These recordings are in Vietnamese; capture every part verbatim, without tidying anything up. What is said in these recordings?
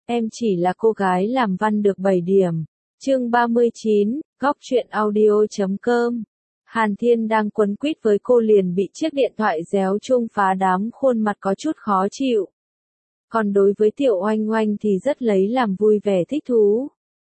em chỉ là cô gái làm văn được bảy điểm. Chương ba mươi chín, góc truyện audio chấm com. Hàn Thiên đang quấn quýt với cô liền bị chiếc điện thoại réo chuông phá đám, khuôn mặt có chút khó chịu. Còn đối với Tiểu Oanh Oanh thì rất lấy làm vui vẻ thích thú.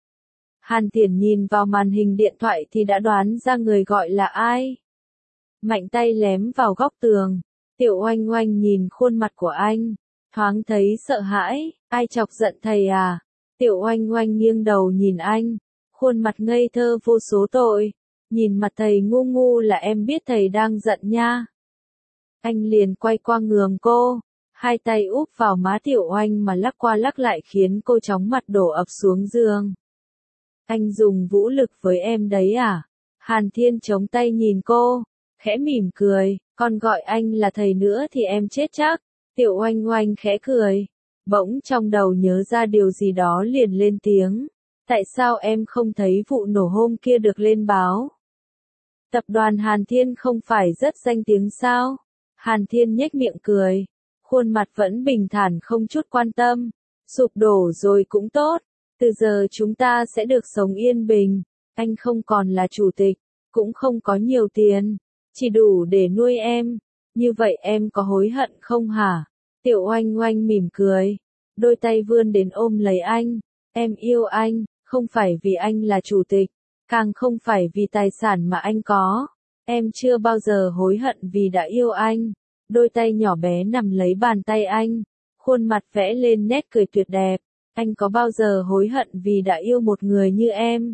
Hàn Tiền nhìn vào màn hình điện thoại thì đã đoán ra người gọi là ai. Mạnh tay lém vào góc tường. Tiểu Oanh Oanh nhìn khuôn mặt của anh, thoáng thấy sợ hãi. Ai chọc giận thầy à? Tiểu Oanh Oanh nghiêng đầu nhìn anh, khuôn mặt ngây thơ vô số tội. Nhìn mặt thầy ngu ngu là em biết thầy đang giận nha. Anh liền quay qua ngườm cô, hai tay úp vào má Tiểu Oanh mà lắc qua lắc lại khiến cô chóng mặt đổ ập xuống giường. Anh dùng vũ lực với em đấy à? Hàn Thiên chống tay nhìn cô, khẽ mỉm cười, còn gọi anh là thầy nữa thì em chết chắc. Tiểu Oanh Oanh khẽ cười, bỗng trong đầu nhớ ra điều gì đó liền lên tiếng. Tại sao em không thấy vụ nổ hôm kia được lên báo? Tập đoàn Hàn Thiên không phải rất danh tiếng sao? Hàn Thiên nhếch miệng cười, khuôn mặt vẫn bình thản không chút quan tâm. Sụp đổ rồi cũng tốt, từ giờ chúng ta sẽ được sống yên bình. Anh không còn là chủ tịch, cũng không có nhiều tiền, chỉ đủ để nuôi em. Như vậy em có hối hận không hả? Tiểu Oanh Oanh mỉm cười, đôi tay vươn đến ôm lấy anh. Em yêu anh, không phải vì anh là chủ tịch, càng không phải vì tài sản mà anh có. Em chưa bao giờ hối hận vì đã yêu anh. Đôi tay nhỏ bé nằm lấy bàn tay anh, khuôn mặt vẽ lên nét cười tuyệt đẹp. Anh có bao giờ hối hận vì đã yêu một người như em?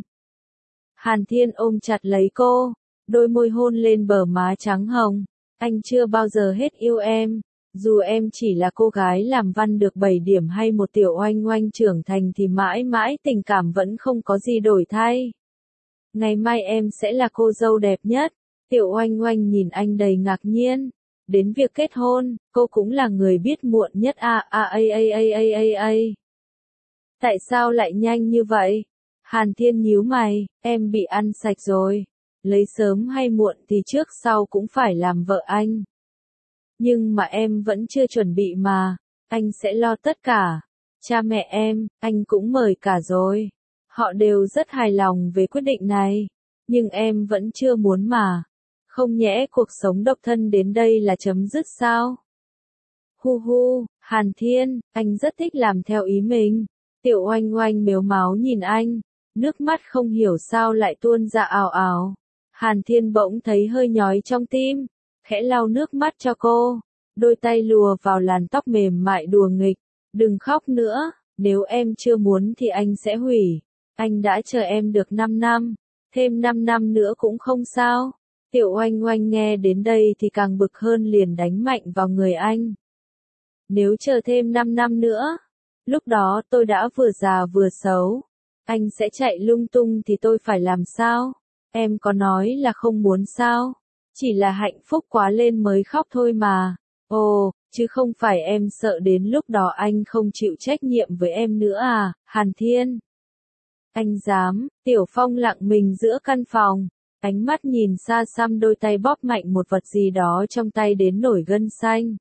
Hàn Thiên ôm chặt lấy cô, đôi môi hôn lên bờ má trắng hồng. Anh chưa bao giờ hết yêu em. Dù em chỉ là cô gái làm văn được bảy điểm hay một Tiểu Oanh Oanh trưởng thành thì mãi mãi tình cảm vẫn không có gì đổi thay. Ngày mai em sẽ là cô dâu đẹp nhất. Tiểu Oanh Oanh nhìn anh đầy ngạc nhiên. Đến việc kết hôn, cô cũng là người biết muộn nhất à à a a a a a a. Tại sao lại nhanh như vậy? Hàn Thiên nhíu mày, em bị ăn sạch rồi. Lấy sớm hay muộn thì trước sau cũng phải làm vợ anh. Nhưng mà em vẫn chưa chuẩn bị mà, anh sẽ lo tất cả. Cha mẹ em, anh cũng mời cả rồi. Họ đều rất hài lòng về quyết định này. Nhưng em vẫn chưa muốn mà. Không nhẽ cuộc sống độc thân đến đây là chấm dứt sao? Hu hu, Hàn Thiên, anh rất thích làm theo ý mình. Tiểu Oanh Oanh mếu máo nhìn anh, nước mắt không hiểu sao lại tuôn ra ào ào. Hàn Thiên bỗng thấy hơi nhói trong tim, khẽ lau nước mắt cho cô, đôi tay lùa vào làn tóc mềm mại đùa nghịch. Đừng khóc nữa, nếu em chưa muốn thì anh sẽ hủy. Anh đã chờ em được năm năm, thêm năm năm nữa cũng không sao. Tiểu Oanh Oanh nghe đến đây thì càng bực hơn, liền đánh mạnh vào người anh. Nếu chờ thêm năm năm nữa, lúc đó tôi đã vừa già vừa xấu. Anh sẽ chạy lung tung thì tôi phải làm sao? Em có nói là không muốn sao? Chỉ là hạnh phúc quá lên mới khóc thôi mà. Ồ, chứ không phải em sợ đến lúc đó anh không chịu trách nhiệm với em nữa à, Hàn Thiên? Anh dám. Tiểu Phong lặng mình giữa căn phòng, ánh mắt nhìn xa xăm, đôi tay bóp mạnh một vật gì đó trong tay đến nổi gân xanh.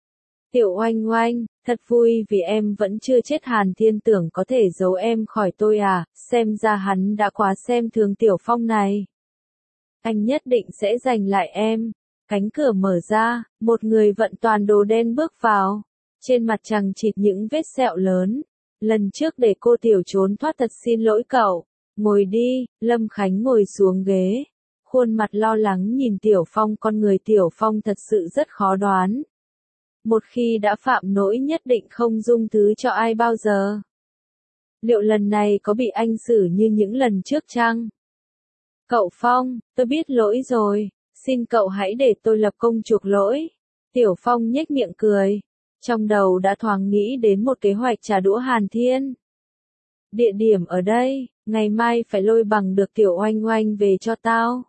Tiểu Oanh Oanh, thật vui vì em vẫn chưa chết. Hàn Thiên tưởng có thể giấu em khỏi tôi à, xem ra hắn đã quá xem thường Tiểu Phong này. Anh nhất định sẽ giành lại em. Cánh cửa mở ra, một người vận toàn đồ đen bước vào. Trên mặt chằng chịt những vết sẹo lớn. Lần trước để cô Tiểu trốn thoát, thật xin lỗi cậu. Ngồi đi. Lâm Khánh ngồi xuống ghế, khuôn mặt lo lắng nhìn Tiểu Phong. Con người Tiểu Phong thật sự rất khó đoán. Một khi đã phạm lỗi nhất định không dung thứ cho ai bao giờ. Liệu lần này có bị anh xử như những lần trước chăng? Cậu Phong, tôi biết lỗi rồi, xin cậu hãy để tôi lập công chuộc lỗi. Tiểu Phong nhếch miệng cười, trong đầu đã thoáng nghĩ đến một kế hoạch trả đũa Hàn Thiên. Địa điểm ở đây, ngày mai phải lôi bằng được Tiểu Oanh Oanh về cho tao.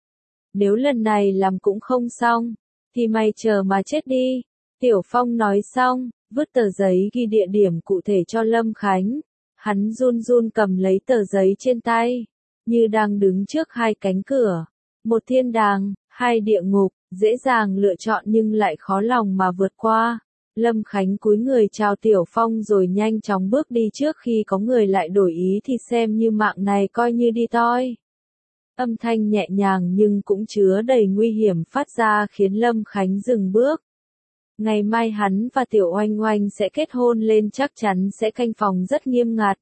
Nếu lần này làm cũng không xong, thì mày chờ mà chết đi. Tiểu Phong nói xong, vứt tờ giấy ghi địa điểm cụ thể cho Lâm Khánh. Hắn run run cầm lấy tờ giấy trên tay, như đang đứng trước hai cánh cửa. Một thiên đàng, hai địa ngục, dễ dàng lựa chọn nhưng lại khó lòng mà vượt qua. Lâm Khánh cúi người chào Tiểu Phong rồi nhanh chóng bước đi trước khi có người lại đổi ý thì xem như mạng này coi như đi toi. Âm thanh nhẹ nhàng nhưng cũng chứa đầy nguy hiểm phát ra khiến Lâm Khánh dừng bước. Ngày mai hắn và Tiểu Oanh Oanh sẽ kết hôn lên chắc chắn sẽ canh phòng rất nghiêm ngặt.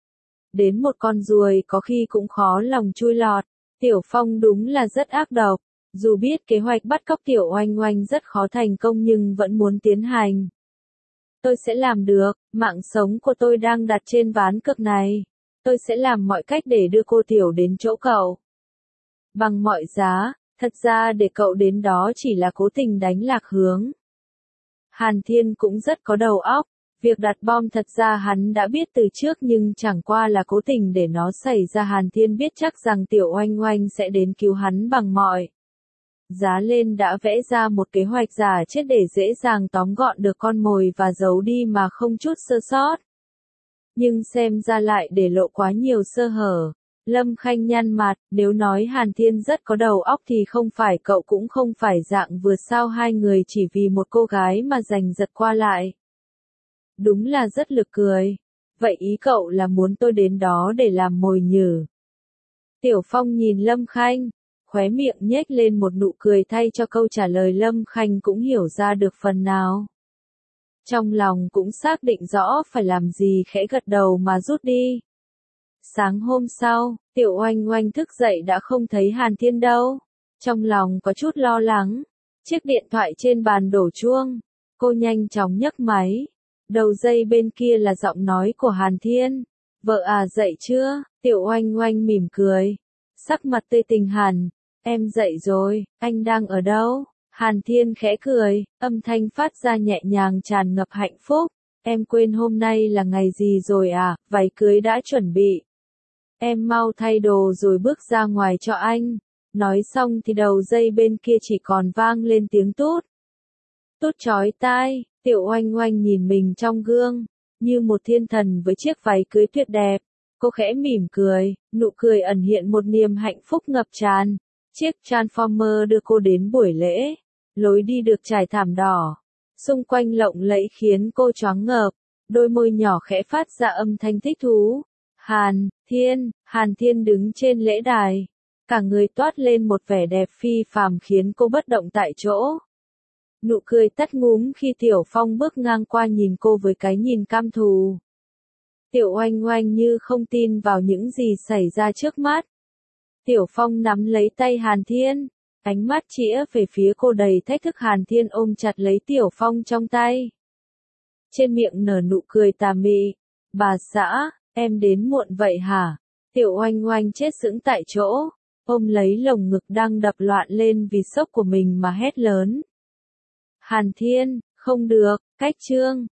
Đến một con ruồi có khi cũng khó lòng chui lọt. Tiểu Phong đúng là rất ác độc. Dù biết kế hoạch bắt cóc Tiểu Oanh Oanh rất khó thành công nhưng vẫn muốn tiến hành. Tôi sẽ làm được, mạng sống của tôi đang đặt trên ván cược này. Tôi sẽ làm mọi cách để đưa cô Tiểu đến chỗ cậu. Bằng mọi giá, thật ra để cậu đến đó chỉ là cố tình đánh lạc hướng. Hàn Thiên cũng rất có đầu óc. Việc đặt bom thật ra hắn đã biết từ trước nhưng chẳng qua là cố tình để nó xảy ra. Hàn Thiên biết chắc rằng Tiểu Oanh Oanh sẽ đến cứu hắn bằng mọi giá lên đã vẽ ra một kế hoạch giả chết để dễ dàng tóm gọn được con mồi và giấu đi mà không chút sơ sót. Nhưng xem ra lại để lộ quá nhiều sơ hở. Lâm Khanh nhăn mặt, nếu nói Hàn Thiên rất có đầu óc thì không phải cậu cũng không phải dạng vừa sao hai người chỉ vì một cô gái mà giành giật qua lại. Đúng là rất lực cười. Vậy ý cậu là muốn tôi đến đó để làm mồi nhử? Tiểu Phong nhìn Lâm Khanh, khóe miệng nhếch lên một nụ cười thay cho câu trả lời Lâm Khanh cũng hiểu ra được phần nào. Trong lòng cũng xác định rõ phải làm gì khẽ gật đầu mà rút đi. Sáng hôm sau, Tiểu Oanh Oanh thức dậy đã không thấy Hàn Thiên đâu. Trong lòng có chút lo lắng. Chiếc điện thoại trên bàn đổ chuông. Cô nhanh chóng nhấc máy. Đầu dây bên kia là giọng nói của Hàn Thiên. Vợ à dậy chưa? Tiểu Oanh Oanh mỉm cười. Sắc mặt tươi tỉnh hẳn. Em dậy rồi, anh đang ở đâu? Hàn Thiên khẽ cười, âm thanh phát ra nhẹ nhàng tràn ngập hạnh phúc. Em quên hôm nay là ngày gì rồi à, váy cưới đã chuẩn bị. Em mau thay đồ rồi bước ra ngoài cho anh. Nói xong thì đầu dây bên kia chỉ còn vang lên tiếng tút. Tút chói tai, Tiểu Oanh Oanh nhìn mình trong gương, như một thiên thần với chiếc váy cưới tuyệt đẹp. Cô khẽ mỉm cười, nụ cười ẩn hiện một niềm hạnh phúc ngập tràn. Chiếc Transformer đưa cô đến buổi lễ. Lối đi được trải thảm đỏ. Xung quanh lộng lẫy khiến cô choáng ngợp. Đôi môi nhỏ khẽ phát ra âm thanh thích thú. Hàn Thiên, Hàn Thiên đứng trên lễ đài. Cả người toát lên một vẻ đẹp phi phàm khiến cô bất động tại chỗ. Nụ cười tắt ngúm khi Tiểu Phong bước ngang qua nhìn cô với cái nhìn cam thù. Tiểu Oanh Oanh như không tin vào những gì xảy ra trước mắt. Tiểu Phong nắm lấy tay Hàn Thiên, ánh mắt chĩa về phía cô đầy thách thức. Hàn Thiên ôm chặt lấy Tiểu Phong trong tay. Trên miệng nở nụ cười tà mị. Bà xã, em đến muộn vậy hả? Tiểu Oanh Oanh chết sững tại chỗ, ôm lấy lồng ngực đang đập loạn lên vì sốc của mình mà hét lớn. Hàn Thiên, không được, cách chương.